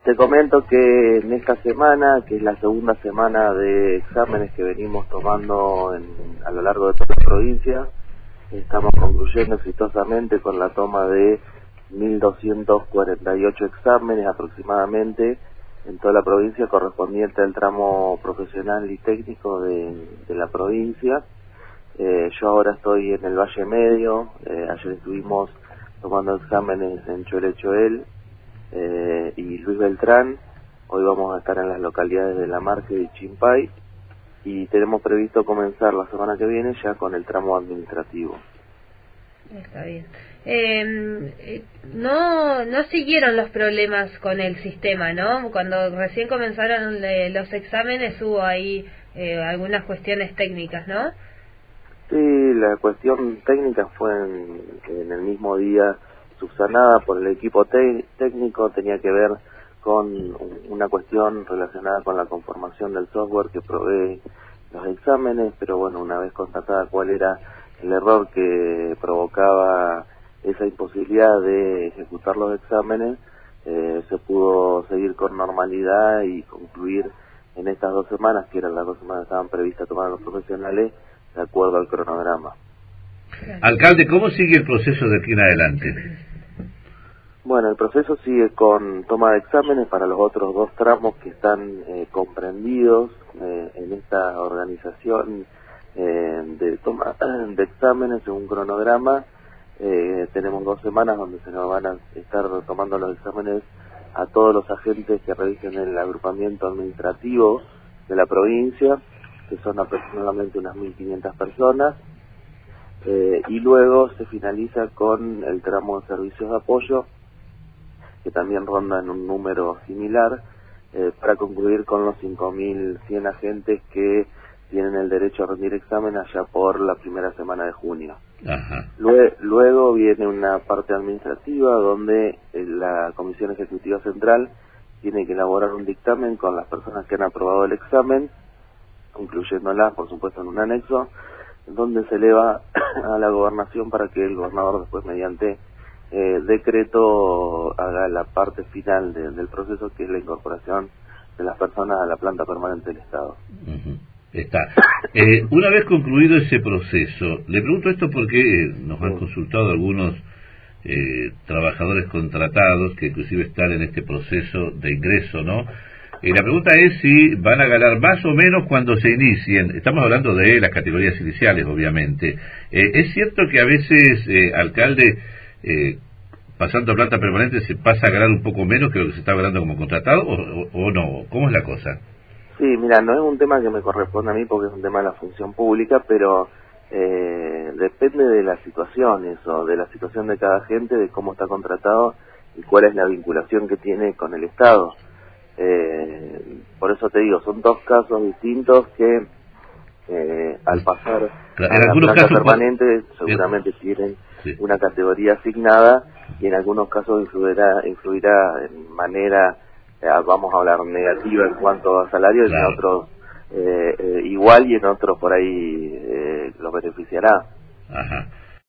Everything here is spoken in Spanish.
Te comento que en esta semana, que es la segunda semana de exámenes que venimos tomando a lo largo de toda la provincia, estamos concluyendo exitosamente con la toma de 1.248 exámenes aproximadamente en toda la provincia, correspondiente al tramo profesional y técnico de la provincia. Yo ahora estoy en el Valle Medio. Ayer estuvimos tomando exámenes en Choel y Luis Beltrán. Hoy vamos a estar en las localidades de La Marque y Chimpay, y tenemos previsto comenzar la semana que viene ya con el tramo administrativo. Está bien. No siguieron los problemas con el sistema, ¿no? Cuando recién comenzaron los exámenes hubo ahí algunas cuestiones técnicas, ¿no? Sí, la cuestión técnica fue en el mismo día subsanada por el equipo técnico. Tenía que ver con una cuestión relacionada con la conformación del software que provee los exámenes, pero bueno, una vez constatada cuál era el error que provocaba esa imposibilidad de ejecutar los exámenes, se pudo seguir con normalidad y concluir en estas 2 semanas, que eran las 2 semanas que estaban previstas tomar los profesionales, de acuerdo al cronograma. Alcalde, ¿cómo sigue el proceso de aquí en adelante? Bueno, el proceso sigue con toma de exámenes para los otros 2 tramos que están comprendidos en esta organización de toma de exámenes según cronograma. Tenemos 2 semanas donde se nos van a estar tomando los exámenes a todos los agentes que revisen el agrupamiento administrativo de la provincia, que son aproximadamente unas 1.500 personas, y luego se finaliza con el tramo de servicios de apoyo, que también ronda en un número similar, para concluir con los 5.100 agentes que tienen el derecho a rendir examen allá por la primera semana de junio. Ajá. Luego viene una parte administrativa donde la Comisión Ejecutiva Central tiene que elaborar un dictamen con las personas que han aprobado el examen, incluyéndolas, por supuesto, en un anexo, donde se eleva a la gobernación para que el gobernador después, mediante decreto, haga la parte final del proceso, que es la incorporación de las personas a la planta permanente del Estado. Uh-huh. Está. Una vez concluido ese proceso, le pregunto esto porque nos han consultado algunos trabajadores contratados que inclusive están en este proceso de ingreso, ¿no? La pregunta es si van a ganar más o menos cuando se inicien. Estamos hablando de las categorías iniciales, obviamente. ¿Es cierto que a veces, alcalde, pasando a planta permanente se pasa a ganar un poco menos que lo que se está ganando como contratado, o no? ¿Cómo es la cosa? Sí, mira, no es un tema que me corresponde a mí porque es un tema de la función pública, pero depende de las situaciones o de la situación de cada agente, de cómo está contratado y cuál es la vinculación que tiene con el Estado. Por eso te digo, son 2 casos distintos que al pasar a la planta permanente seguramente tienen una categoría asignada, y en algunos casos influirá en manera, vamos a hablar, negativa en cuanto a salario, y en otros igual, y en otros por ahí los beneficiará. Ajá.